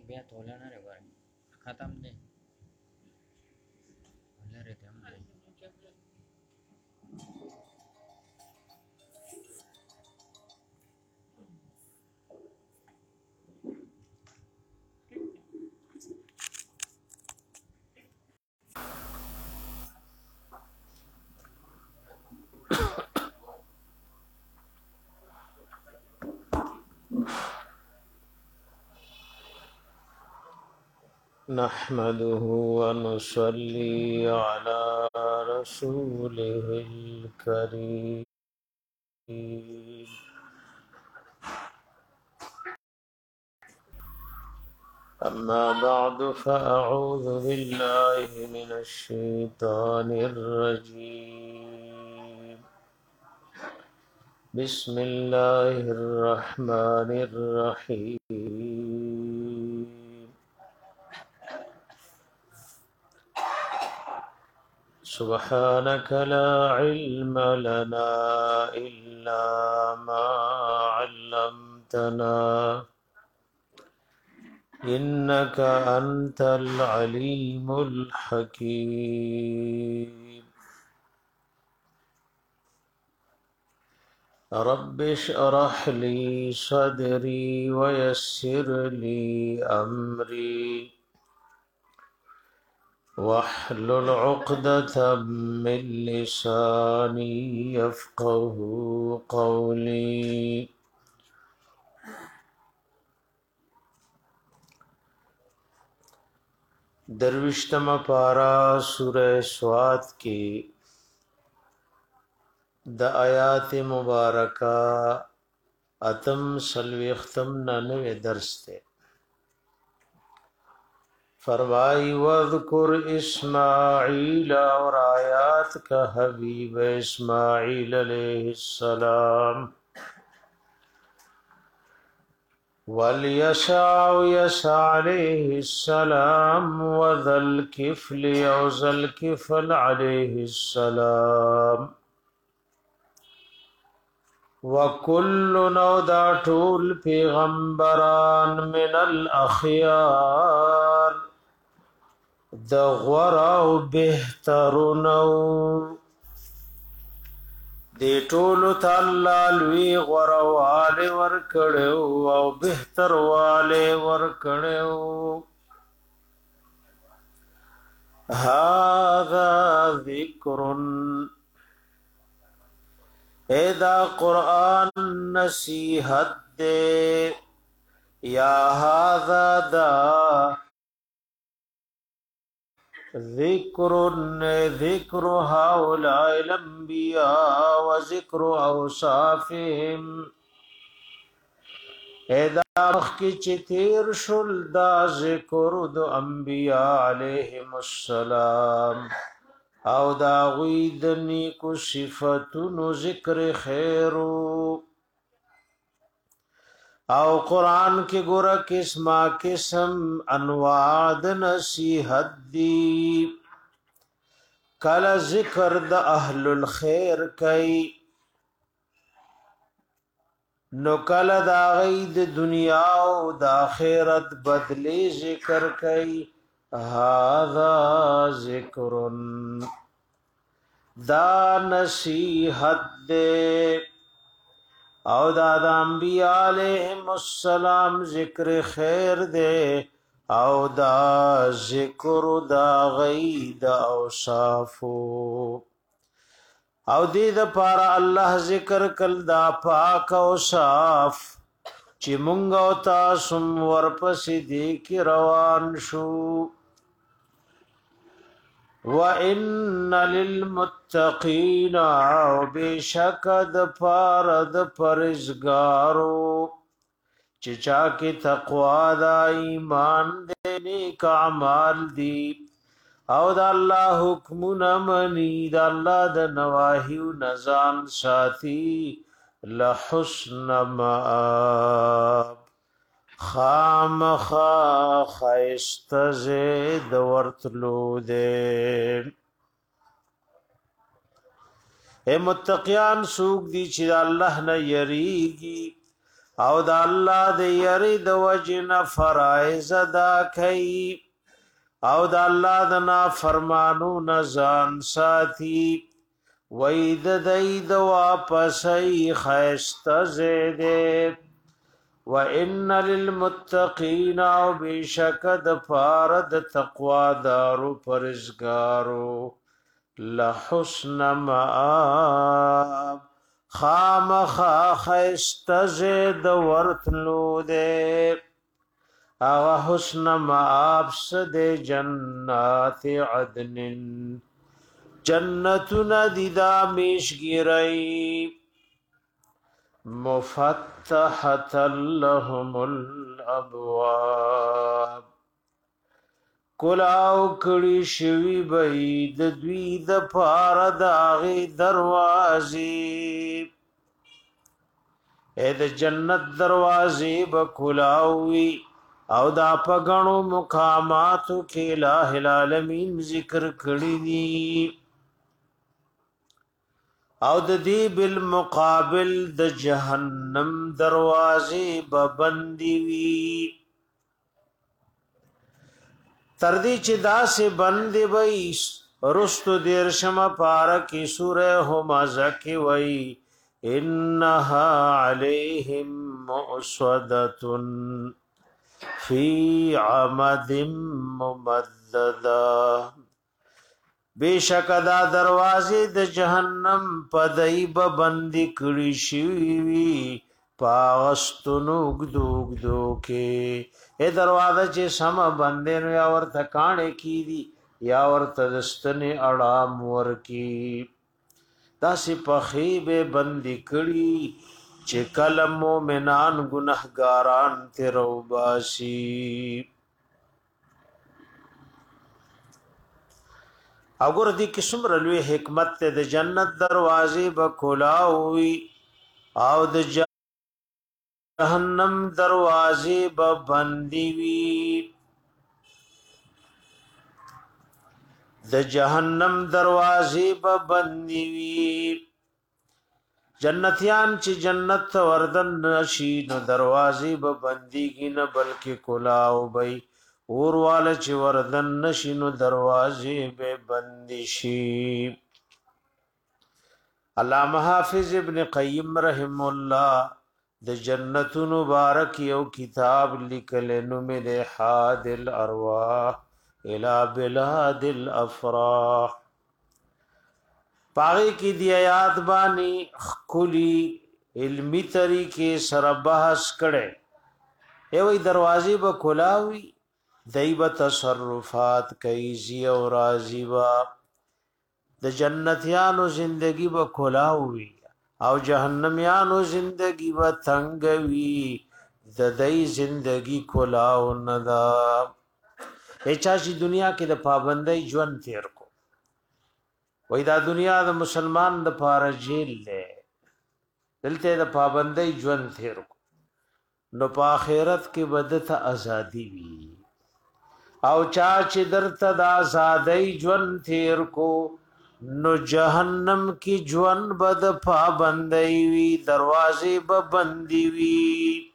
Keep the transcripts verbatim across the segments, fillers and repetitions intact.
بیا توله نه لري ګوره ختم دی لرې دی هم دی نحمده ونصلي على رسوله الكريم أما بعد فأعوذ بالله من الشيطان الرجيم بسم الله الرحمن الرحيم سبحانك لا علم لنا إلا ما علمتنا إنك أنت العليم الحكيم رب اشرح لي صدري ويسر لي أمري واحلل عقدة من لساني يفقه قولي دروشتم پارا سورہ سواد کی د آیات مبارکہ اتم سلویختم نانوے درس تے فرمائی وذکر اسماعیل اور آیات کا حبیب اسماعیل علیہ السلام والیسع یسع علیہ السلام وذا الکفل وذا الکفل علیہ السلام وکل نودا طول پیغمبران من الاخیار د غورا او بهترونو دی ټولو تعالی لوی غورواله ور کړو او بهتر واله ور کړو هاذا ذکر ادا قرآن نصیحت دے یا هاذا دا ذکر ذکر هؤلاء الانبیاء و ذکر اوصافهم ادا مخی چتیر شل دا ذکر دو انبیاء علیہم السلام او دا غید نیکو صفتونو ذکر خیرو او قرآن کے گورا قسمہ قسم انواع د نصیحت دی کل ذکر د اہل الخیر کئی نو کل دا غید دنیا او دا خیرت بدلی ذکر کئی هذا ذکر دا نصیحت دے او دا دا انبیاء علیہم السلام ذکر خیر دے او دا ذکر دا غید اوصافو او دی دا پارا اللہ ذکر کل دا پاک اوصاف چی منگو تاسم ورپسی دی کی روان شو وَإِنَّ لِلْمُتَّقِينَ وَبِشَكَدْ پارد پرزگارو چچا کی تقوی دا ایمان دینے کا عمال دی او دا اللہ حکمنا منی دا اللہ دا نواہی و نظام ساتھی لحسن مآب خام خا خیست زید ورطلو دے اے متقیان سوک دی چی دا اللہ نا یریگی او د الله د یری د وجن فرایز ادا کوي او د الله د نافرمانو نزان ساتي وید دید واپس ای خیست زیده و ان للمتقین او بشکد پارد تقوا دارو پرزگارو لحسن مآب خام خا خیست زید ورتلو دے اغا حسن مآب سد جنات عدن جنتنا دیدا میشگیرئی مفتحت لهم الابواب کلاو کړي شوی بی د دوی د پار داغي دروازې اې د جنت دروازې به کلاوي او دا پغړو مقاماتو کې الٰه العالمین ذکر کړی دي او د دې بالمقابل د جهنم دروازې به بندي وي تر دې چې دا سه بندي وي رستو دیر شمه پارکی سوره همزه کې وي انها علیهم مؤصده فی عمد ممدده بیشک دا دروازې د جهنم پدای به بندي کړی شي وي پاستونو ګدوګدو کې اے دروازه چې سم بندې نو یا ورته کانه کی دي یا ورته دستنه اړام ورکی دا سي پخې به بندي کړی چې کله مؤمنان ګناهګاران تروباسي اگر دی قسم رلوی حکمت ته د جنت دروازې به کلاوي او د جهنم دروازې به بندي وي د جهنم دروازې به بندي وي جنتیان چې جنت وردن نشي نو دروازې به بنديږي نه بلکې کلاو وي اور والا چې وردن نشي نو دروازې به بندي شي علامه حافظ ابن قیم رحم الله د جنت مبارک یو کتاب لیکل نو مې ده حاد الارواح الى بلاد الافراح پاغي کی دی آیات بانی خلی علمی طریقے سره بحث کړي ایوې دروازې به کلاوي دایب تصرفات کوي زی او راضی وا د جنتیانو زندگی به کلاوي او جهنميانو زندگی به تنگوي د دای زندگی کلاو ندا هچا چې دنیا کې د پابندۍ ژوند تیر کو وای دا دنیا د مسلمان د پاره جیل ده دلته د پابندۍ ژوند تیر کو نو په آخرت کې بدته ازادي وي او چا چې درته د آزادۍ ژوند تیر کو نو جهنم کی ژوند بد پابندۍ وی دروازې به بندي وی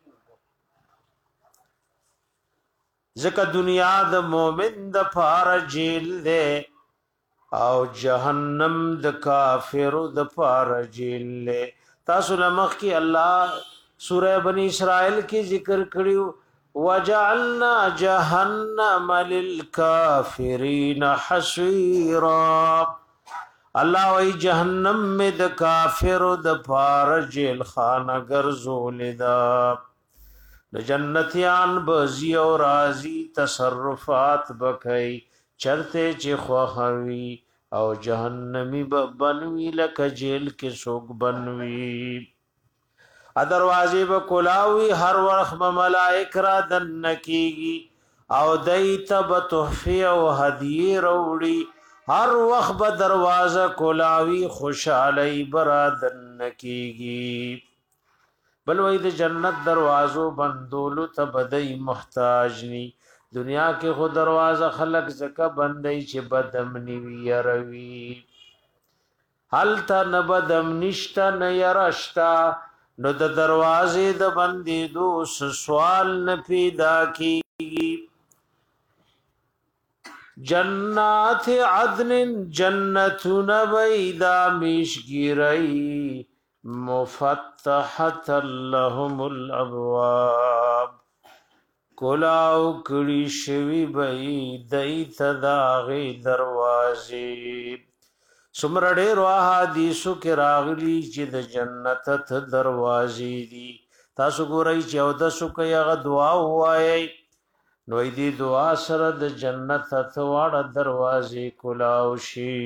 ځکه دنیا د مؤمن د پار جیل ده او جهنم د کافر د پار جیل ده تاسو لمخ کی الله سوره بنی اسرائیل کی ذکر کړیو وجعلنا جهنم للكافرين حصيرا الله وی جهنم میں د کافر د پار جیل خانه ګرځول دا د جنتیان بزی او راضی تصرفات بکای چرته چې خوخوي او جهنمی بنوي لکه جیل کې سوق بنوي ا دروازې به کلاوي هر وخت ملائک را دن کیږي او دایته به تحفه او هدیه وروړي هر وخت به دروازه کلاوي خوشالۍ برادن کیږي بل وای د جنت دروازو بندولو ته بدای محتاج ني دنیا کې خو دروازه خلق زکه بندای چې بدم ني ويروي حال ته نه بدم نشتا نه يرشتا نو د دروازې د بندېدو سوال نه پیدا کیږي. جنات عدن جنتون بیدا میشگیرئی مفتحت لهم الابواب کلاو کڑی شوی بئی دیت داغی دروازی. سمر ډیر احادیثو کې راغلی چې د جنت ته دروازې دي. تاسو ګورئ چې او د سو کې هغه دعا وایي نو دې دعا سره د جنت ته واړه دروازې کلاو شي.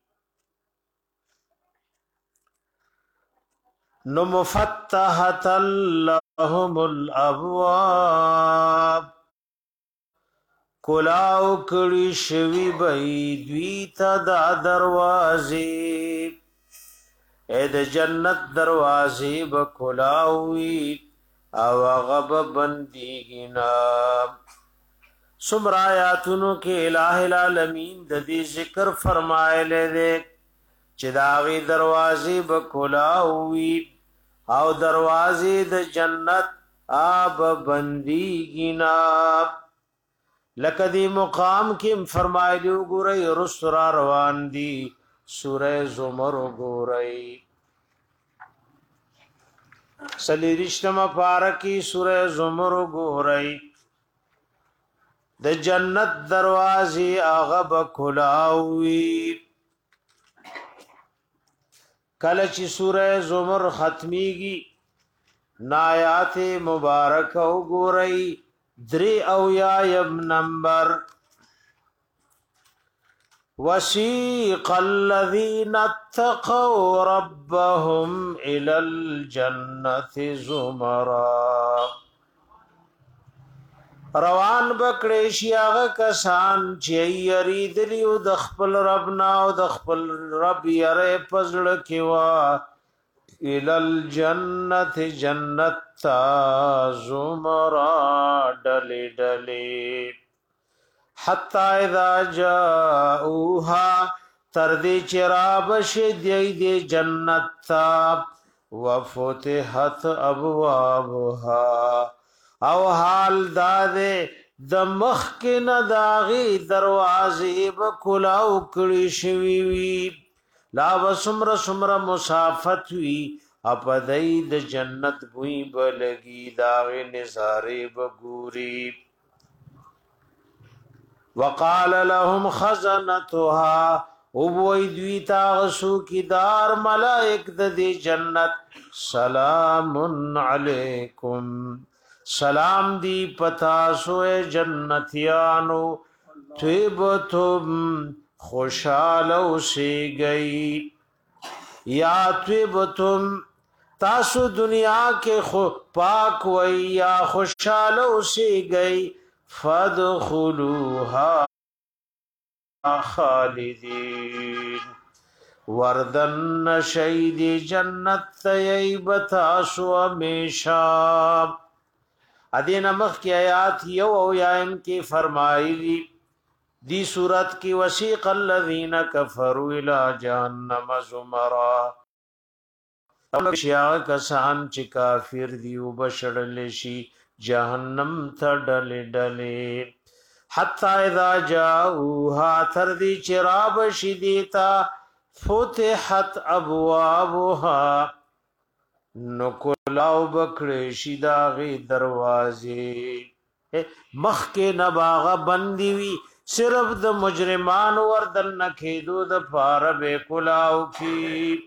نو مفتحت لهم الابواب کلاو کړي شوی بئی دوی ته دا دروازې اې د جنت دروازې به کلاوي او هغه به بندېږي نه. څومره آیاتونو کې الٰه العالمین د دې ذکر فرمایلی دی چې د هغې دروازې به کلاوي او دروازې د جنت به بندېږي نه. لکه دی مقام کې فرمایلی وګورئ رست را روان دي سوره زمر وګورئ څلېرویشتمه پاره کې سوره زمر وګورئ د جنت دروازې هغه به کلاوي. کله چې سوره زمر ختمیږي نایات مبارک وګورئ دری او یایم نمبر وسیق الذین اتقوا ربهم الى الجنة زمرا روان بکړې شي هغه کسان چې یریدلی او د خپل رب نه او د خپل رب یری پزړه کې وا الى الجنة جنت تا زمرا ډلې ډلې حتی اذا جاءوها تر دې چې رابشي دی دی جنت تا وفتحت ابوابها او حال داده د مخ کې نه داغي دروازې به کلاو کړي شوي وي لا وسمر سمر مسافت وی اپدای د جنت بوئی بلگی داغی نظاره بگوری. وقال لهم خزنتها ابوئی دوی تاغسو کی دار ملائک د دی جنت سلام علیکم سلام دی پتاسو جنتیانو طیبتم خوشالو سی گئی یا طیبتم تاسو دنیا کے خو پاک وئی یا خوشالو سی گئی فادخلوها خالدین وردن شید جنت تیبتاسو ہمیشہ. ادین مخ کی آیات یو او یائم کی فرمائی دی صورت کی وسیق الذین کفروا الی جہنم زمرا شیا کسان چې کافر دی او بشړل شي جهنم ته ډلې ډلې حتی اذا جاءوها تر دې چې رابشي دیتا فتحت ابوابها نو کلاو بکړې شي داغې دروازې مخ کې نباغه بندي وي صرف د مجرمان وردن نکیدو د پار بے کلاو کی.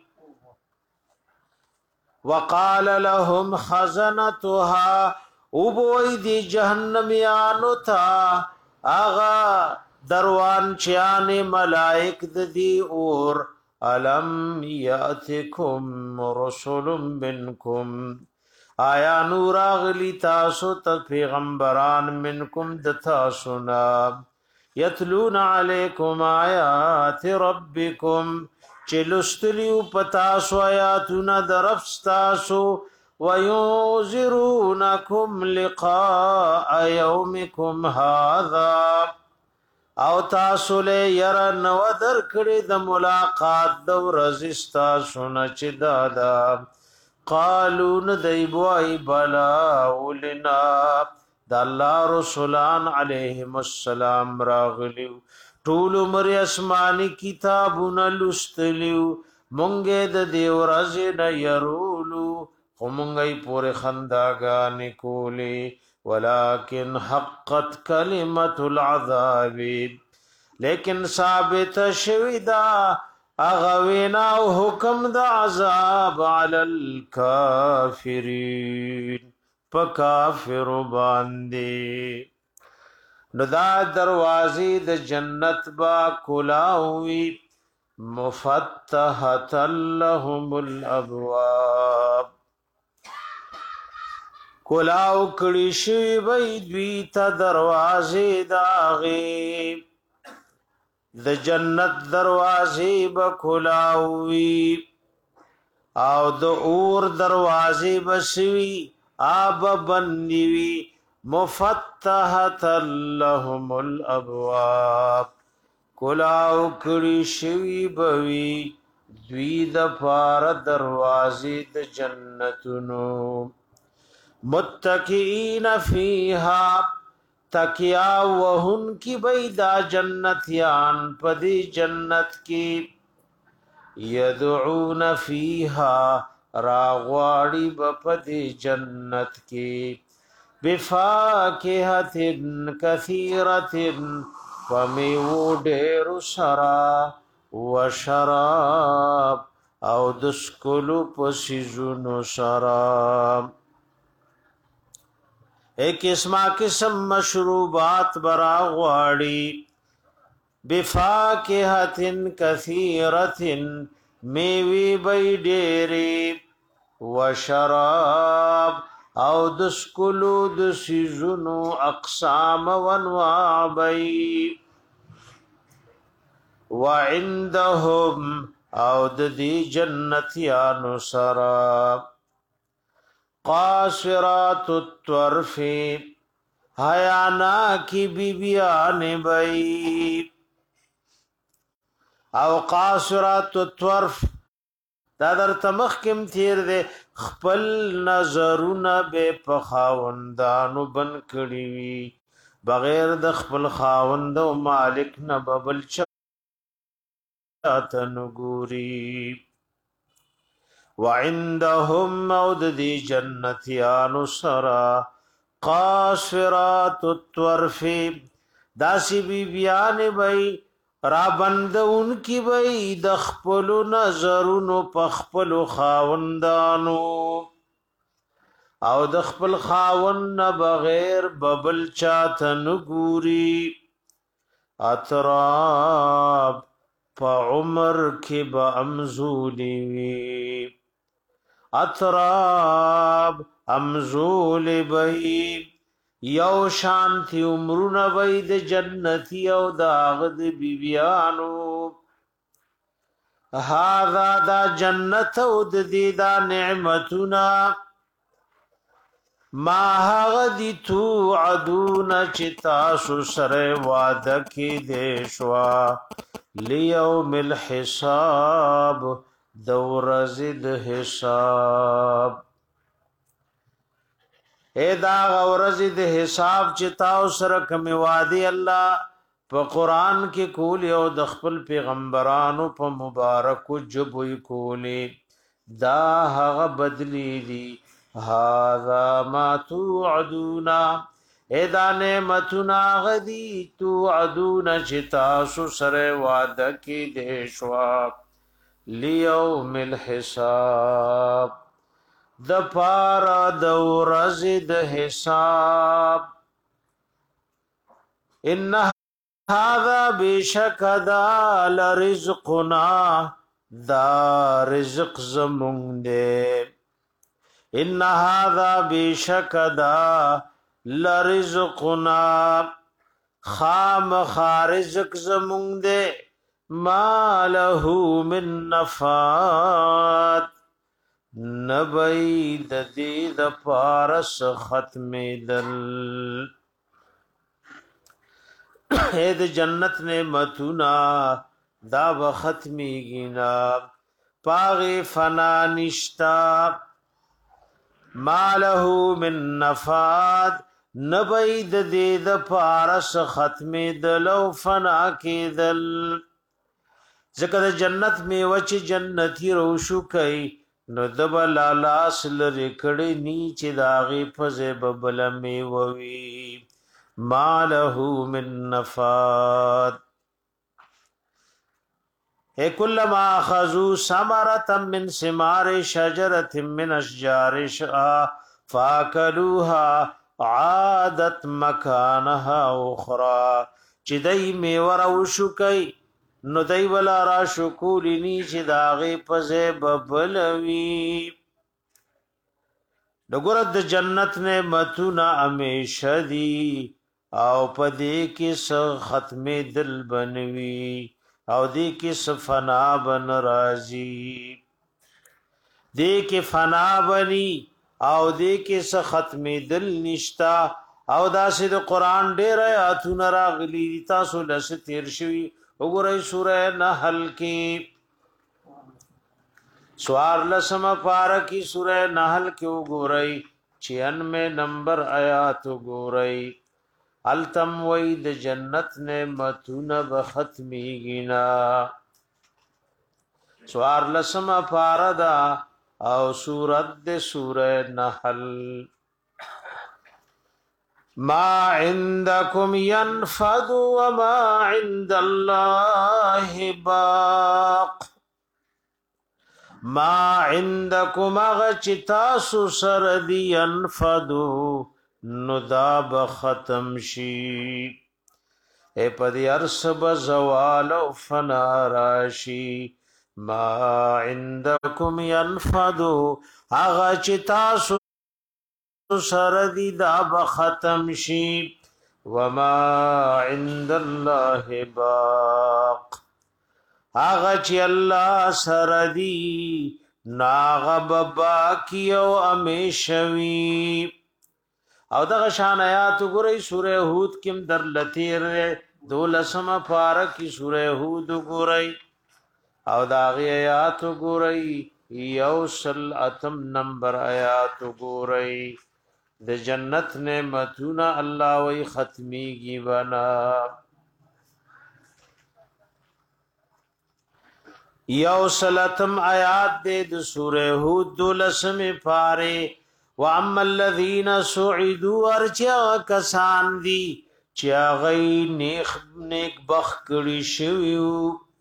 وقال لهم خزنتها ابوئی دی جہنمیانو تا آغا دروان چیان ملائک دی اور علم یاتکم رسول منکم آیا نور آغلی تاسو تا پیغمبران منکم دتاسونا یتلون علیکم آیات ربکم چلستلیو پتاسو آیاتنا درفستاسو وینذرونکم لقاء یومکم هذا او تاسو له ير نو در کړي د ملاقات د ورځ تاسو نه چې دادا قالو ندیبوائی بلا ولنا دا اللہ رسولان علیہم السلام راغلیو طول عمر اسمانی کتابنا لستلیو منگے دا دیو رزنا یرولو خمنگی پور خنداگانی کولی ولیکن حقت کلمت العذاب لیکن ثابت شویدہ اغوینا حکم دا عذاب علی الکافرین پا کافر باندے نو دا دروازی دا جنت با کلاوی مفتحت لهم الابواب کلاو کڑی شوی بی دوی تا دروازی داغی د جنت دروازې به کلاوي او د اور دروازې به سوي آب بندوي مفتحت لهم الابواب کلاو کړي شوي بوي دوی د پار دروازې د جنتونو متکئین فیها تکیا وہن کی بیدا جنتیان پدی جنت کی یدعون فیها راغواڑی بپدی جنت کی بفاکہت کثیرت فمیو دیر سرا وشراب او دسکلو پسیزن سراب ایک اسما قسم مشروبات برا غواړي بفاکهت کثیرت میوی بی ډېری وشراب او دسکلو دسیزنو اقسام وانواع بی وعندهم او ددی جنتیانو سراب قاصرات الطرف حیانا کی بیبیان بئی او قاصرات الطرف دا در تمخ کم تیر دے خپل نظرون بے پخاوندانو بن کڑی وی بغیر د خپل خاوند و مالک نببل چاتن گوری وعندهم مود دی جنتیانو سرا قاصرات الطرف داسی بی بیان بی را بند ان کی بی دخپلو نظرونو پخپلو خاوندانو او دخپل خاوند بغیر ببل چاتن گوری اتراب پا عمر کی با امزولی وی اطراب امزول بی یو شانتی عمرون بی د جنتی او داغد بیبیانو هذا دا جنت او د دی دا نعمتنا ما هغدی توعدون چتاسو سر وعدکی دیشوا لیوم الحساب دورزد حساب اے دا غورزد حساب چتاو سرکم وادی اللہ پا قرآن کی کولی او دخپل پیغمبرانو پا مبارکو جبوی کولی دا حغ بدلی دی هذا ما توعدونا اے دا نعمتنا غدی توعدونا چتاسو سر وعدکی دیشواب لیوم الحساب د پارا د ورځ د حساب ان هذا بشک دا لرزقنا دا رزق زمون دے ان هذا بشک دا لرزقنا خام خارزق زمون دے ما له من نفات نبی د دې د پارس ختم دل اے د جنت نعمتنا دا و ختمی گینا پاغی فنا نشتا ما له من نفاد نبید دید پارس ختم دلو فنا کېدل ځکه د جنت میوه چې جنتی روشو کوي نو دب لالاس لري کړي نی چې داغي فزه ببل میوه وی ما له من نفاد اے کلما اخذوا ثمرة من ثمار شجرة من اشجار فاكلوها عادت مكانها اخرى چې دای میوه روشو کوي نو دای ولا را شکولنی چې داغه پزه ببلوی دګور د جنت نعمتونه همیشه دی او پدې کې س ختم دل بنوي او دې کې سفنا بن راضي دې کې فنا بني او دې کې س ختم دل نشتا او داسې د قران ډېر آیاتونه راغلي تاسو لس تیر شوي وګورئ سورہ نحل کې سوار لسم پارکی سورہ نحل کې وګورئ چھیانوے نمبر آیات وګورئ التم وید جنت نعمتونه بختمیږي نا سوار لسم پاردا او سورۃ د سورہ نحل ما عندكم ينفد وما عند الله باق ما عندكم اغچتاسو سردی ينفدو نداب ختم شي اے پدی ارسب زوال و فنا راشی ما عندكم ينفدو اغچتاسو سردی داب ختم شي وما عند الله باق آغا چی اللہ سردی ناغب باکی او امیشوی او دغه شان آیات گرئی سورہ ہود کم در لطیر دولسم پارکی سورہ ہود گرئی او داغی آیات گرئی یوسل اتم نمبر آیات گرئی د جنت نعمتونه الله وی ختمیږي بنا یو سلاتم آیات دے د سورہ ہود دولسم پارے واما الذین سعدوا ارچا کسان دی چا غی نیک نیک بخ کړي شویو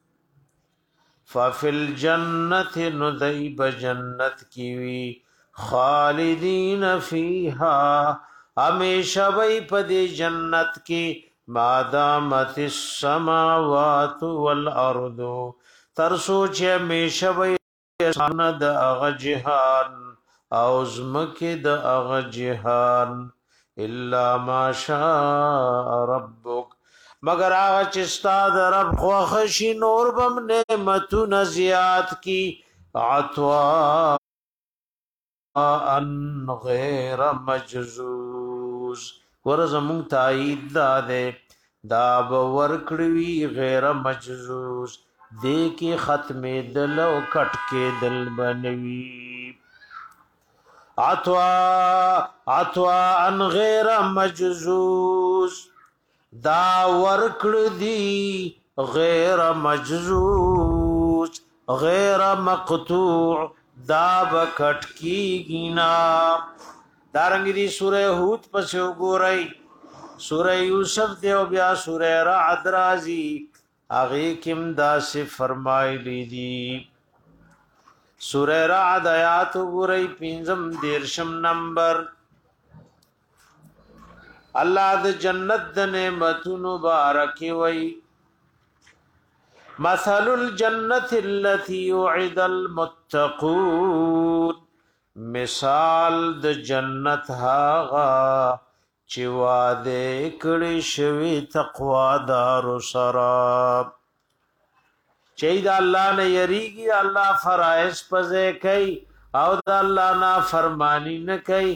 ففل جنت ندی بجنت کیوی خالدین فیها ہمیشہ وی پدی جنت کی مادامت السماوات والارض ترسو چه ہمیشہ وی ساند اغ جہان او زمکی د اغ جہان الا ما شاء ربک مگر آغا چستا د رب خوخشی نور بم نعمتون زیاد کی عطوا ان غیر مجزوز ورزمون تایید داده دا بورکڑوی غیر مجزوز دے کی ختم دل و کٹ کے دل بنوی عطوا عطوا ان غیر مجزوز دا ورکڑ دی غیر مجزوز غیر مقطوع دا بکٹ کی گینا دارنگی دی سورہ ہود پس گورئی سورہ یوسف دیو بیا سورہ رعد رازی آغی کم دا سے فرمائی لی دی سورہ رعد آیات گورئی پینزم دیرشم نمبر اللہ دا جنت دا نعمتون بارکی وئی مثل الجنت التي وعد المتقون مثال د جنت هاغا چې وعده کړی شوی تقوا دار سراب چې د الله نه یریږي الله فرایض پځه کوي او د الله نه فرمانی نه کوي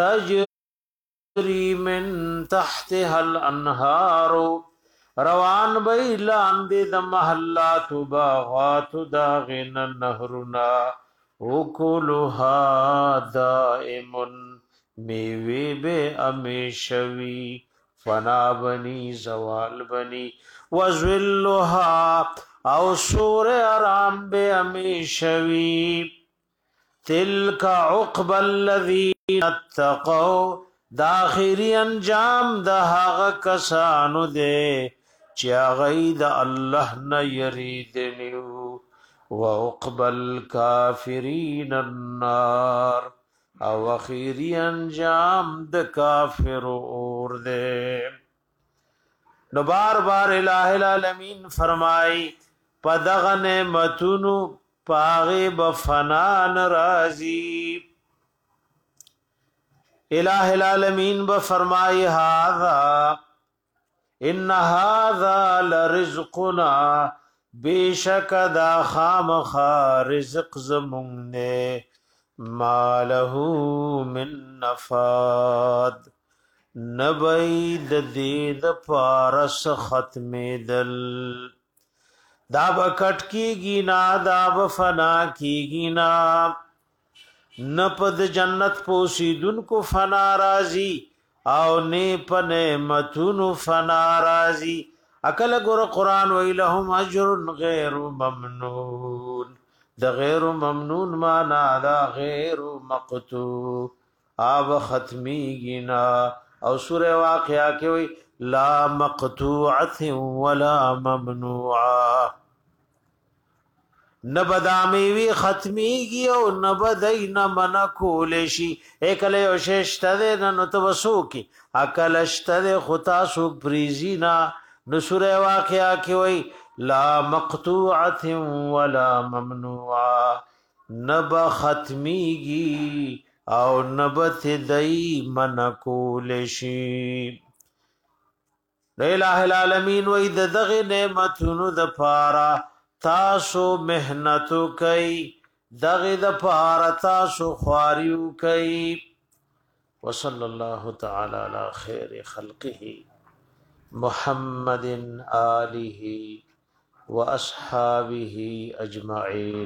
تجری من تحتها الانهار روان بی لاندې د محلات باغات داغن نهرنا اکلها دائم میوی بے امیشوی فنا بنی زوال بنی وزلها او سور ارام بے امیشوی تلک عقب الذین اتقوا داخری انجام د هغه کسانو دے چا غید الله نه یریدنیو وعقب الکافرین النار او اخیری انجام د کافر اور دے. نو بار بار الہ العالمین فرمائی پدغ نعمتونو پاغی بفنان رازی. الہ العالمین بفرمائی هذا ان هذا لرزقنا بیشک دا خامخا رزق زمونه ما له من نفاد نبید دید پارس ختم دل دا بکٹ کی گینا دا بفنا کی گینا نپد جنت پوسیدن کو فنا رازی او نے پن متون فنا رازی اکل گر قرآن وی لهم اجر غیر ممنون دا غیر ممنون مانا دا غیر مقتو آب ختمی گینا او سور واقعہ کے وی لا مقتوعت ولا ممنوعا نبدامی وی ختمی گی او نبدای نمنا کولشی ایکلی او ششتده ننتبسو کی اکلشتده خطا سوک پریزینا نسور واقعہ کی وی لا مقتوعت ولا ممنوعا نب ختمی گی او نبت دای من کولشی. الہ العالمین وی دغ نعمتونو د پارا تاسو محنتو کئی دغ د پارا تاسو خواریو کئی. وصلی اللہ تعالی علی خیر خلقه محمد آلہ و اصحابہ اجمعین.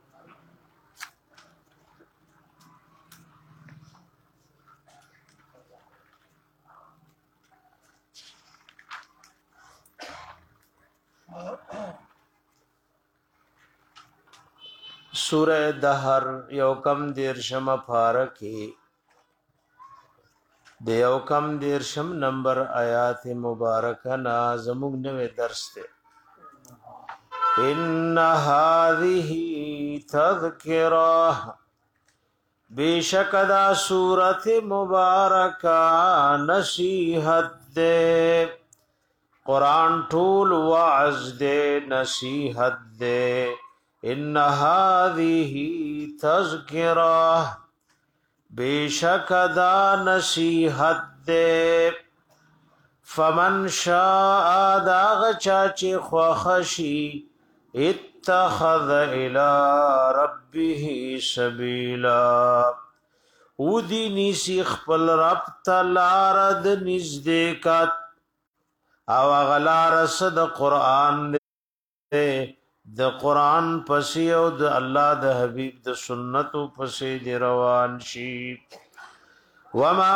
سورہ دہر یوکم دیرشم پارکی دے یوکم دیرشم نمبر آیات مبارکہ نازمگ نوے درس دے. ان هذه تذکرہ بیشک دا سورت مبارکہ نصیحت دے قرآن ټول وعظ دے نصیحت دے. ان هذه تذکرہ بیشک دا نصیحت دے فمن شاء داغ چاچی خوخشی اتخذ الى ربه سبیلا او دی نیسی خپل رب تلارد نزدیکت او غلار صد قرآن دے د قرآن پسی او د الله د حبیب د سنتو پسی دی روان شي. وما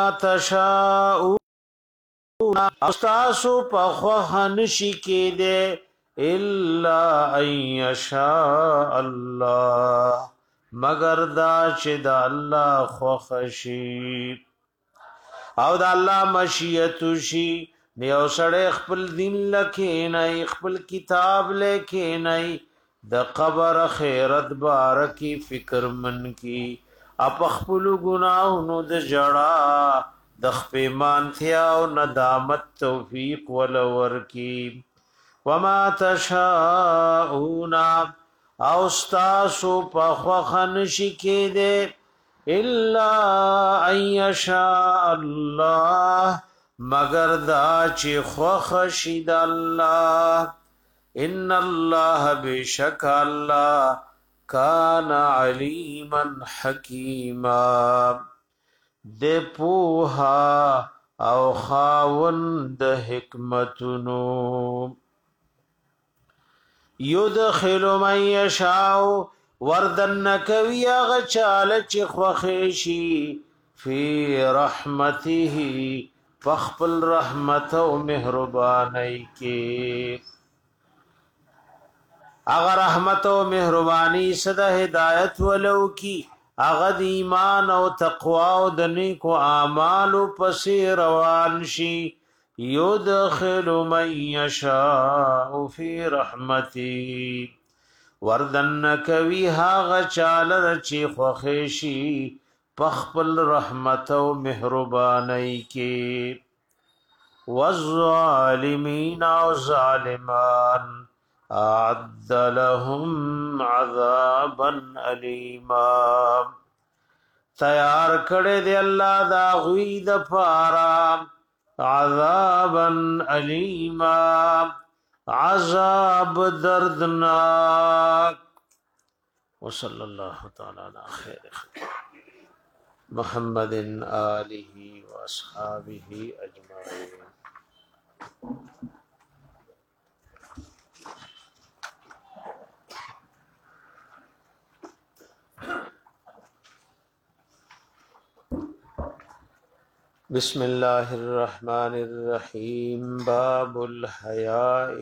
تشاؤون استاسو پخوخن شي کې دے الا ان یشاء الله مگر دا چې د الله خوښ شي او د الله مشیت شي. نیو سڑے خپل دین لکے نئی خپل کتاب لکے نئی د قبر خیرت بارکی فکر من کی اپ خپل گناہونو د جڑا د خپیمان تھیا او ندامت توفیق ولور کی. وما تشاؤون او استاسو پخوخن شکی دے الا ان یشاء اللہ مگر دا چی خوخ شید اللہ. ان اللہ بشک اللہ کان علیما حکیما دے پوہا او خاوند حکمتنو. یدخل من یشاء وردن کوي هغه چاله چې خوښي فی رحمته فخپل رحمت او مهرباني کې هغه رحمت او مهرباني صدا هدایت ولو کی هغه د ایمان او تقوا او د نیکو اعمال پس روان شي یدخل من یشاء فی رحمتی وردن کوي هغه چاله چې خوښي شي پخپل رحمت او مهرباني کې والظالمین او ظالمان اعد لهم عذابا الیما تیار کړه دی الله دا غوی د پارا عذابا الیما عذاب دردناک وصلی اللہ تعالی علی خیر محمد آلہ واصحابہ اجمعین بسم اللہ الرحمن الرحیم باب الحیاء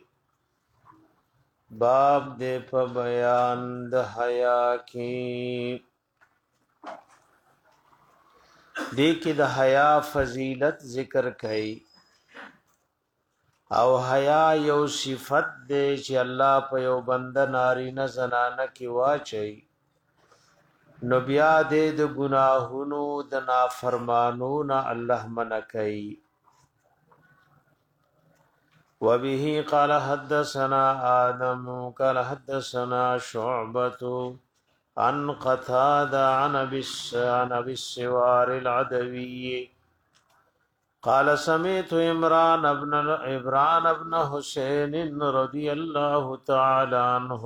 باب دے پا بیان د حیا کی دے کی د حیا فضیلت ذکر کئی او حیا یو صفت دے چې الله په یو بنده نارینه زنانه کی واچي نو بیا دې د گناهونو د نافرمانونو الله منع کوي وبه قال حدثنا آدم قال حدثنا شعبة عن قتادة عن أبي السوار العدوي قال سمعت عمران بن عمران بن حسين رضي الله تعالى عنه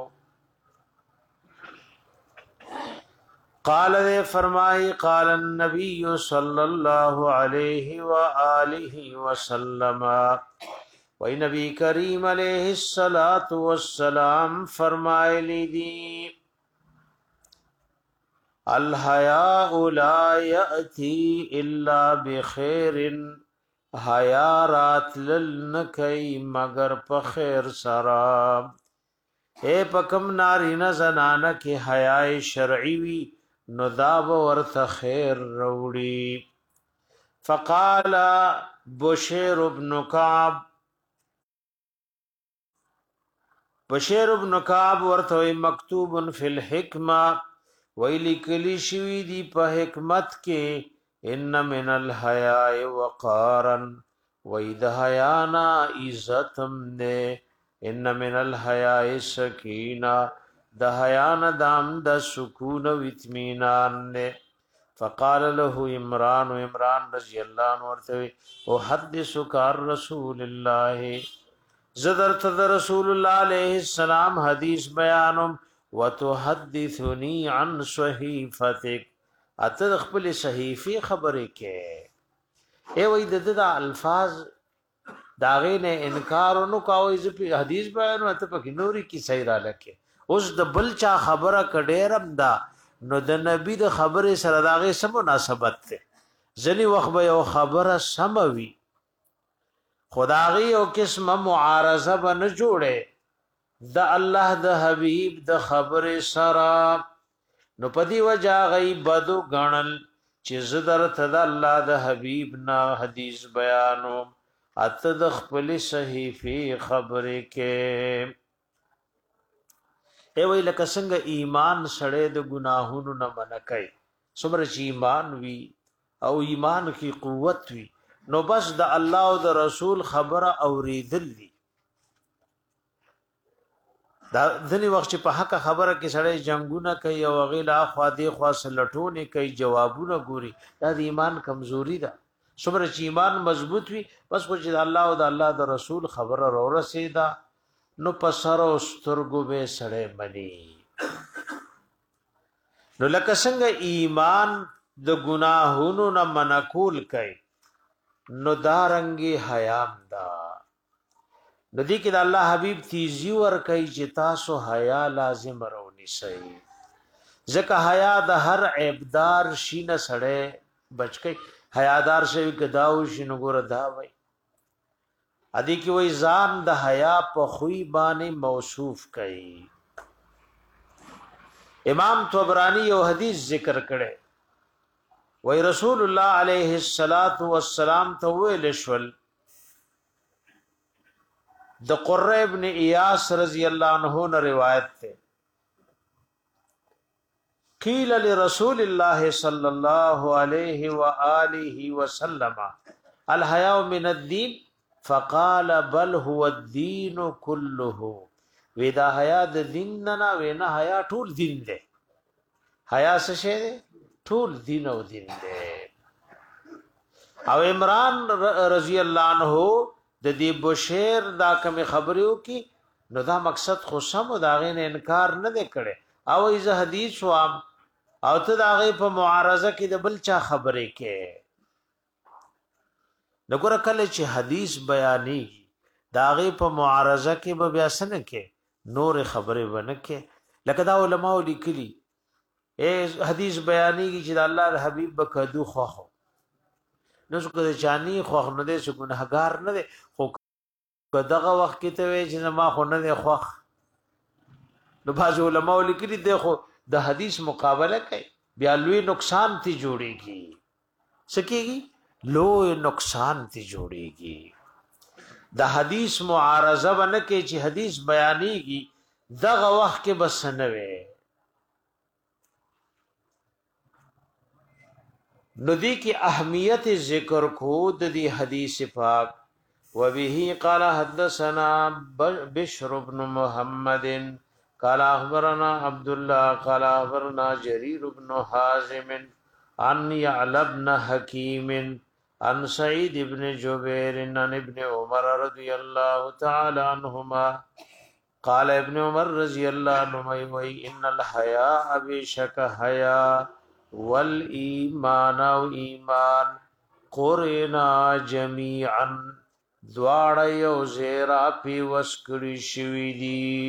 قال دے فرمائی قال النبی صلی اللہ علیہ وآلہ وسلم وی نبی کریم علیہ الصلاة والسلام فرمائے لی دی الحیاء لا یأتی الا بخیر حیارات للنکی مگر پخیر سرام اے پکم نارینہ زنانہ کی حیاء شرعی وی نو داب ورت خیر روڑی فقال بشیر ابن کعب بشیر ابن کعب ورت مکتوب فی الحکمہ ویلی کلی شوی دی پا حکمت کے ان من الحیاء وقارا وید حیانا عزتم دے ان من الحیاء سکینہ د حیان دام د سکون و اطمینان نے فقال له عمران و عمران رضی اللہ عنہ ورته احدثك عن رسول الله زدر تد رسول اللہ علیہ السلام حدیث بیانم وتحدثنی عن صحیفتک اتد خپل صحیفی خبرې کې ای وې د د الفاظ داغه نه انکار نو کاوه ز حدیث بیان وته پکې نوري کی صحیح را لکه اوس د بل چا خبره کډیرم دا نو د نبی د خبره سره داغه سم مناسبت ده ځنی وخت به یو خبره سموي خدای او قسمه معارضه به نه جوړه د الله د حبیب د خبره سره نو پدی وجا غي بدو غنل چې زدر ته د الله د حبیب نا حدیث بیانو ات د خپل صحیفه خبره کې ای وی لکه څنګه ایمان سړی د گناهونو نه منکای څومره چې ایمان وی او ایمان کی قوت وی نو بس د الله او د رسول خبره اوریدل دي دا ځنی وخت چې په حق خبره کې سړی جنگونه کوي او غیلا خوا دی خوا سلټونه کوي جوابونه ګوري دا د ایمان کمزوري ده څومره چې ایمان مضبوط وي بس خو چې د الله او د الله د رسول خبره ورسېدا نو پسرو سترګو به سړې منی نو لکه څنګه ایمان د گناهونو نه منکول کوي نو دارنګي حیام دا ندی کې د الله حبیب تیزی ور کوي چې تاسو حیا لازم رونی ونیسئ ځکه حیا د هر عیبدار شي نه سړی بچ کی حیادار شوی کداو شي نو ګوره دا وای ادي کی وای ځان د حیا په خوې باندې موصوف کړي امام طبرانی یو حدیث ذکر کړي وای رسول الله علیه الصلاۃ والسلام ته ویل شول د قرہ ابن ایاس رضی اللہ عنہ نے روایت تے قیل لرسول اللہ صلی اللہ علیہ وآلہ وسلم الحیاء من الدین فقال بل هو الدین كله ودا حیا د دین نه وینا حیا ټول دین دی حیا څه شی دی ټول دین او دین دی او عمران رضی اللہ عنہ د دې بشیر دا کوم خبرو کی نو دا مقصد خو سم دا غین انکار نه کړي او ایزه حدیث وام او ته دا غي په معارضه کې د بل چا خبرې کې نګور کله چې حدیث بیانې دا غي په معارضه کې به بیا سن کې نور خبرې ونه کې لکه دا علماء لیکلي اے حدیث بیانې چې د الله حبیب بکدو خو خو نو څه چانی خو نه دي څه ګناهګار نه دي خو دغه وخت کې ته وې چې ما خو نه دي خو نو باز علماء لیکلي دي خو د حدیث مقابله کوي بیا لوی نقصان تی جوړيږي سکیږي لوی نقصان تی جوړيږي د حدیث معارضه ونه کې چې حدیث بیانېږي دغه وخت کې بس نه وي ندی کی اہمیت ذکر کو دی حدیث پاک وبه قال حدثنا بشر بن محمد قال اخبرنا عبد الله قال اخبرنا جرير بن حازم عن يعلى بن حكيم عن سعيد بن جبير عن ابن عمر رضي الله تعالى عنهما قال ابن عمر رضي الله عنهما ان الحياء بشك حياء والایمان او ایمان قرنا جميعا دواړه یو زیرا پی وسکړی شوی دی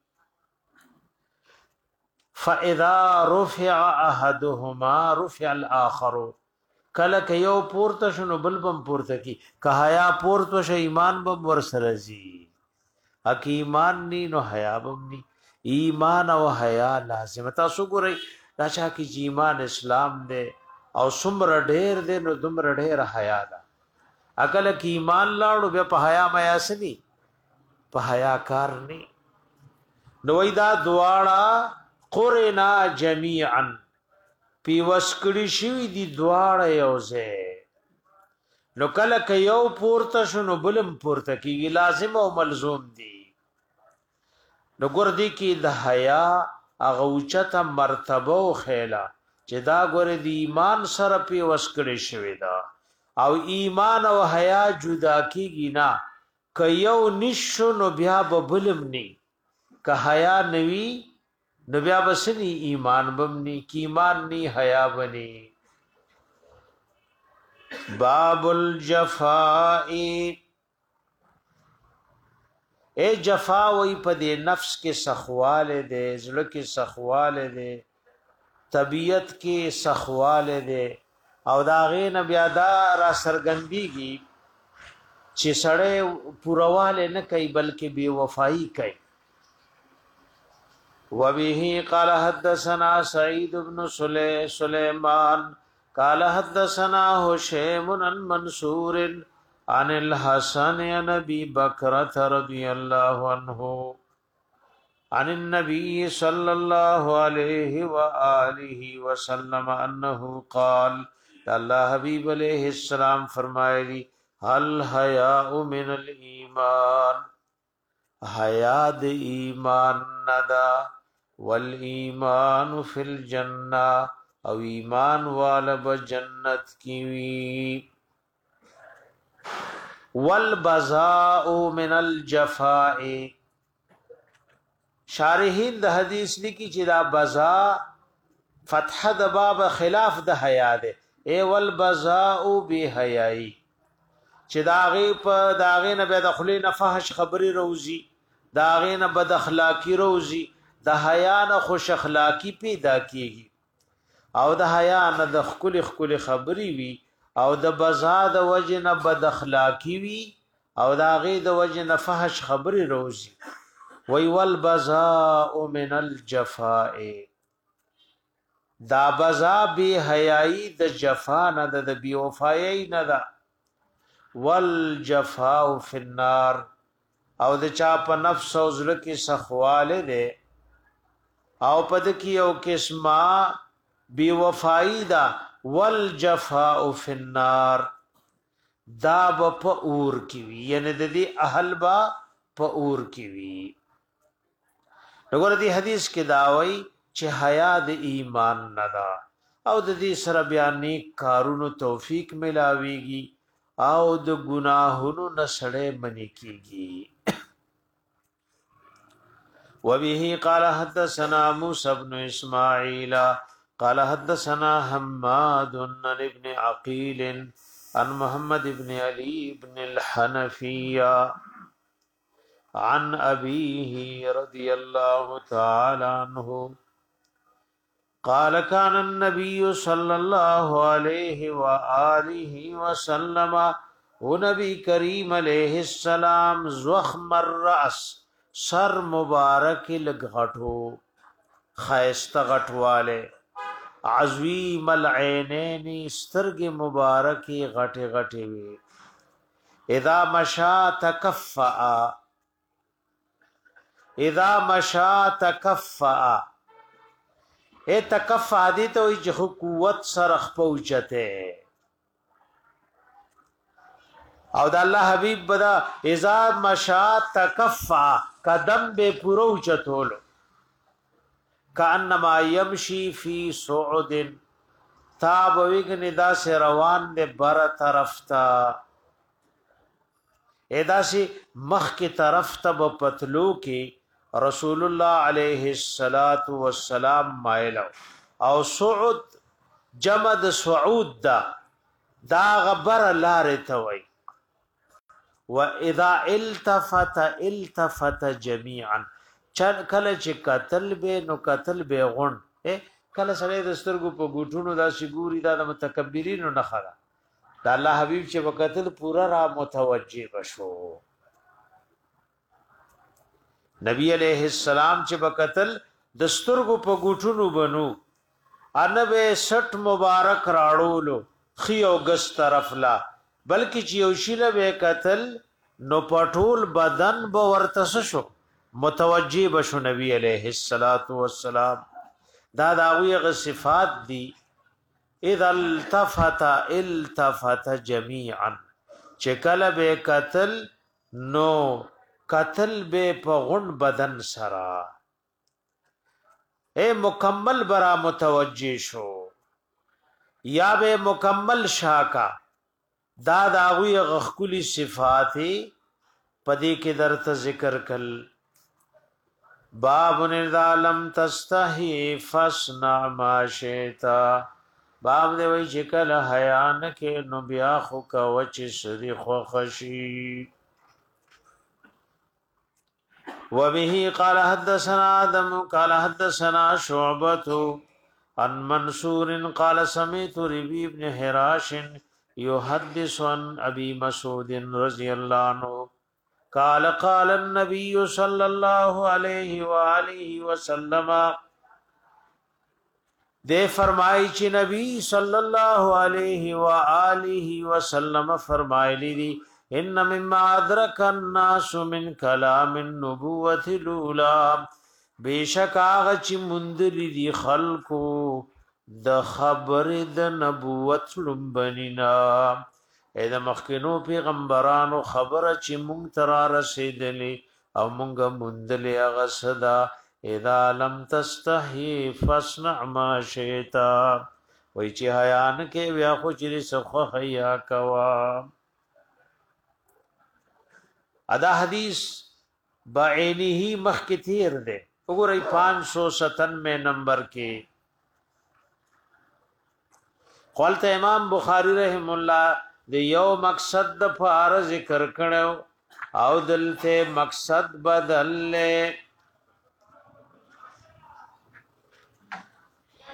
فاذا رفع احدهما رفع الاخر کله که یو پورته شنو بل بم پورته کی که حیا پورته ش ایمان بم ورسره زی اک ایمان نی نو حیا بم نی ایمان او حیا لازم تاسو ګورئ دا چا کی ایمان اسلام دے او سمر ډیر دے نو دمر ډیر حیا دا اکل کی ایمان لاړو بیا په حیا میا سني په حیا کار ني نو ایدا دواړه قرنا جميعا پی وسکړی شوی دی دواړه یوځه نو کله ک یو پورته شنو بلم پورته کی لازم او ملزوم دی نو ګور دی کی د حیا اغه اوچته مرتبه او خیلا چې دا ګوره دی ایمان سره په وسکړې شوی دا او ایمان او حیا جدا کیږي نه ک یو نشو نو بیا ببلم نی ک حیا نوی نو بیا بسنی ایمان بمنی کی ایمان نی حیا بنی باب الجفاء اے جفا وی په دې نفس کې سخواله دې زړه کې سخواله دې طبیعت کې سخواله دې او دا غې نه بیا دا را سرګندېږي چې سړی پورواله نه کوي بلکې بے وفائی کوي وبه قال حدثنا سعيد بن سليمان قال حدثنا هشيم عن منصور عن الحسن عن ابي بكر رضي الله عنه عن النبي صلى الله عليه واله وسلم انه قال الله حبيب عليه السلام فرمائے هل حياء من الايمان حیا د ایمان ندا والایمان فی الجنه او ایمان والا بجنت کی وی والبزاء من الجفاء شارحین د حدیث لیکي چې دا بزا فتح د باب خلاف د حیا ده ای والبزاء بحیائی چې داغه په داغه نه به دخلې نه فحش خبري روزي داغه نه بد اخلاقی روزي د حیا نه خوش اخلاقی پیدا کیږي او د حیا نه د خپل خپل خبري وي او د بزا د وجه نه بد اخلاقی وي او د غي د وجه نه فحش خبري روزي وی والبزاء من الجفاء دا بزا بی حیائی د جفا نه د بی وفایی نه دا والجفاء فی النار او د چا په نفس او زړه کې سخواله ده او پد کې یو قسمه بی وفایی دا والجفاء فی النار دا په اور کې وی یعنی د دې اهل با په اور کې وی وګوره دې حدیث کې داوي چې حیا د ایمان نه ده او د دې سره بیان نیک کارونو توفیق ملاويږي او د ګناهونو نسړې منی کیږي وبه قال حدثنا موسى بن اسماعيل قال حدثنا حماد بن ابن عقيل عن محمد بن علي بن الحنفية عن أبيه رضي الله تعالى عنه قال كان النبي صلى الله عليه وآله وسلم ونبي كريم عليه السلام زخم الرأس سر مبارك لغټو خيست غټواله عظیم العينين سترګ مبارکي غټه غټه وي اذا مشى تكفأ اذا مشى تكفأ اے تکفع دی ته وي چې قوت سره خپوچته او د الله حبيب بدا اذا مشى تکفع قدم به پورو چتول کانما يمشي في صعود تاب وګ ندا سے روان دے بر طرف تا ادا سی مخ کی طرف ته پتلو کې رسول الله علیه الصلاۃ والسلام مایلو او صعود جمد صعود دا دا غبر لار ته وای واذا التفت التفت جميعا چل کله چې قتل به نو قتل به غون کله سره د سترګو په ګوټونو دا شګوري دا د متکبرینو نه خلا دا الله حبیب چې وقتل پورا را متوجه بشو نبی علیہ السلام چې بقتل دسترګو په ګوټونو بنو انبه سټ مبارک راړولو خي او ګس طرف لا بلکې چې یو شیله به قتل نو پټول بدن به ورته شو متوجی بشو نبی علیہ الصلات والسلام دا داوی غ صفات دی اذا التفت التفت جميعا چې کله به قتل نو قتل به په غون بدن سرا اے مکمل برا متوجی شو یا به مکمل شاکا دا داوی غخکلی صفاتی پدی کې درته ذکر کل باب نذالم تستحی فصنع ما شئتا باب دی وی چې کله حیا نه کې نو بیا خو کا وچ سری خو خشی وبه قال حدثنا آدم قال حدثنا شعبة عن منصور قال سمعت ربيع بن حراش يحدث عن ابي مسعود رضي الله عنه قال قال النبي صلى الله عليه واله وسلم دے فرمائی چې نبی صلی الله علیه و آله وسلم فرمایلی دی ان مما ادرک الناس من کلام النبوة الاولى بیشک هغه چې مندلی دی خلقو د خبر د نبوت لومبنینا اې د مخکینو پیغمبرانو خبره چې مونږ تر رسیدلې او مونږه مندلی هغه صدا اذا لم تستحي فاصنع ما شئت وای چې حیا نه کې بیا خو چې سخه حیا کوا ادا حدیث بعینه مخ کې تیر ده وګورئ پانچ سو ستانوے نمبر کې قالت امام بخاری رحم الله د یو مقصد د فار ذکر کړو او دلته مقصد بدل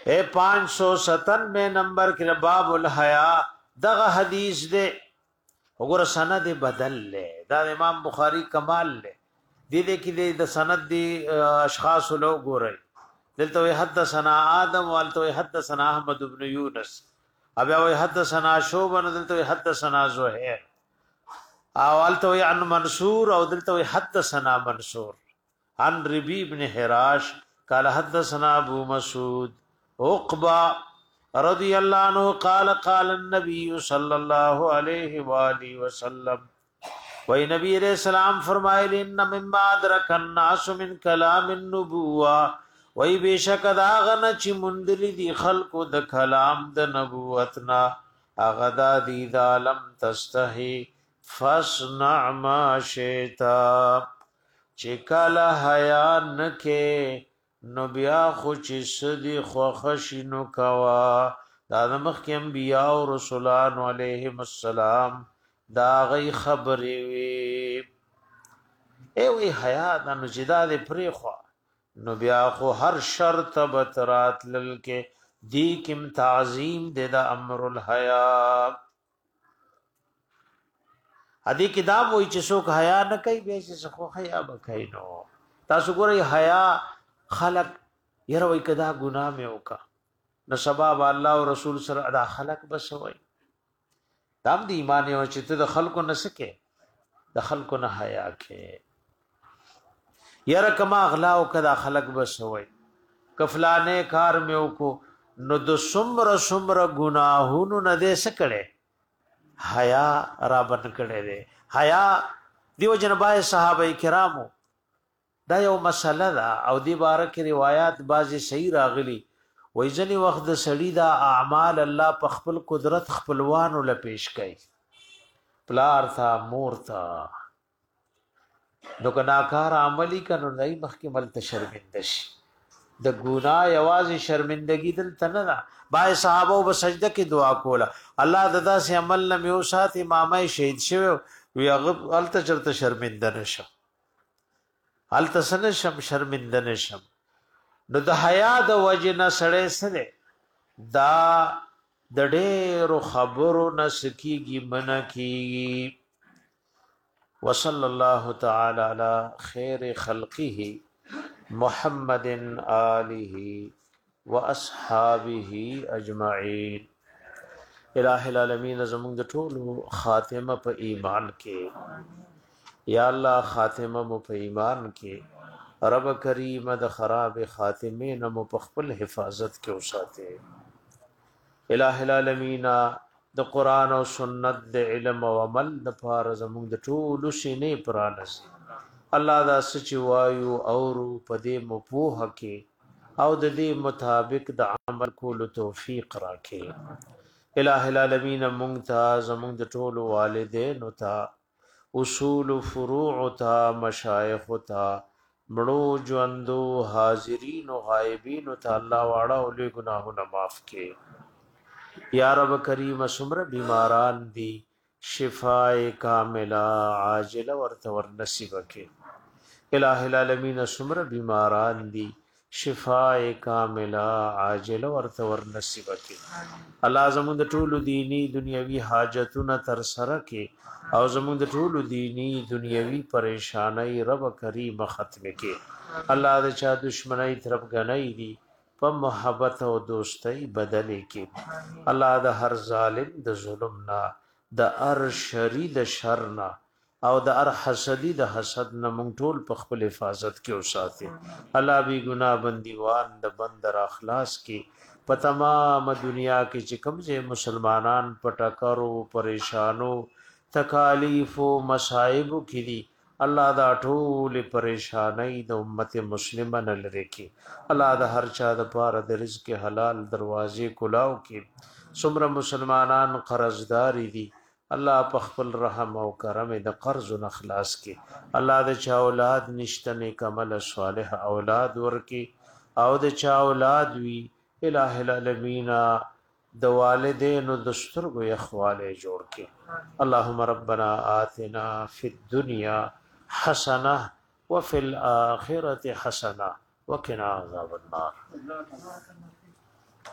اے پانچ سو ستانوے نمبر کې باب الحیا دغه حدیث دے وګوره سند بدل لے دا امام بخاری کمال لے دې دې کې د سند دی اشخاص له ګورئ دلته حدثنا آدم والته حدثنا احمد بن یونس ابي او حدثنا شوبن دلته حدثنا زهير او والته عن منصور او دلته حدثنا منصور عن ربي بن حراش قال حدثنا ابو مسعود عقبہ رضی اللہ عنہ قال قال النبي صلی اللہ علیہ وآلہ وسلم وی نبی علیہ السلام فرمائے ان مما ادرک الناس من کلام النبوہ وی بیشک داغن چی مندلی دی خلق د کلام د نبوتنا اغدا دی دا لم تستحی فاصنع ما شیطا چکل حیا نکے نو بیا خو چې سدي خو خشنو کوا دا د مخ کې انبیاء او رسولان علیهم السلام دا غي خبرې وي ای وی حیا د نجداد پرې خو نو بیا خو هر شرط بترات للکه دی کم تعظیم د امر الحیا ادي کتاب وای چې څوک حیا نه کوي به چې خو حیا بکای نو تاسو ګورئ حیا خلق یره وای کدا ګناه مې وکا نو سبب الله او رسول سره ادا خلق بس وای دام دی ایمان او چې ته د خلکو نه سکے د خلکو نه حیا کې یره کما اغلا او کدا خلق بس وای کفلانه کار مې وکو نو د سمره سمره ګناهونو نه دې سکړې حیا را بن کړي دې حیا دیو جنبای صحابه کرامو دا یو مسله ده او دی بارک روایت بعضی صحیح راغلی وای ځنی وخت د سړی دا اعمال الله په خپل قدرت خپلوانو له پیش کړي پلار تھا مور تھا نو کناکار عملی کنو دای مخکې مل تشرمنده شي د ګناه یوازې شرمندگی دل تنه ده بای صحابه په سجده کې دعا کوله الله ددا سي عمل نه میو سات امامه شهید شوی وی هغه الته چرته شرمنده نشه حال تسنه شم شرمنده نشم نو د حیا د وجنه سړې سره دا د ډېرو خبرو نسکیږي منکیږي وصلی الله تعالی علی خیر خلقه محمد آله واصحابه اجمعین الہ العالمین زمون د ټولو خاتمه په ایمان کې یا الله خاتمه مو په ایمان کې رب کریم د خراب خاتمه نه مو په خپل حفاظت کې اوساته الہ العالمین د قران او سنت د علم او عمل د فار زموږ د ټولو سینې پرانس الله دا سچ وایو او په دې مو په کې او د دې مطابق د عمل کولو توفیق راکې الہ العالمین ممتاز زموږ د ټولو والدین او تا اصول فروع تا مشایخ تا مړو ژوندو حاضرین او غایبین تا الله واړه او له ګناهونو معاف کړي یا رب کریم سمر بیماران دی شفاء کاملہ عاجل ورته ور نصیب کړي الہ العالمین سمر بیماران دی شفاء کاملہ عاجل ورته ور نصیب کړي الله زموږ د ټولو دینی دنیوي حاجتونه تر سره کړي او زموږ د ټولو دینی دنیوي پریشانای رب کریم ختم کړي الله د چا دشمنی طرف غنۍ دي په محبت او دوستۍ بدل کړي الله د هر ظالم د ظلم نه د ار شری د شر نه او د ار حسدی د حسد نه مونږ ټول په خپل حفاظت کې اوساته الله بي ګناه بنديوان د بندر اخلاص کې په تمام دنیا کې چې کوم مسلمانان پټکرو پریشانو تکالیف و مصائب کړي الله دا ټول پریشانای د امت مسلمه نه لري کې الله د هر چا د پاره د رزق حلال دروازې کلاو کې څومره مسلمانان قرضدار دي الله په خپل رحم او کرم د قرض او اخلاص کې الله د چا اولاد نشته نیک عمل صالح اولاد ورکی او د چا اولاد وی الہ العالمین د والدین او د سترګو اخواله جوړ کې اللهم ربنا آتنا فی الدنیا حسنه وفي الاخره حسنه وقنا عذاب النار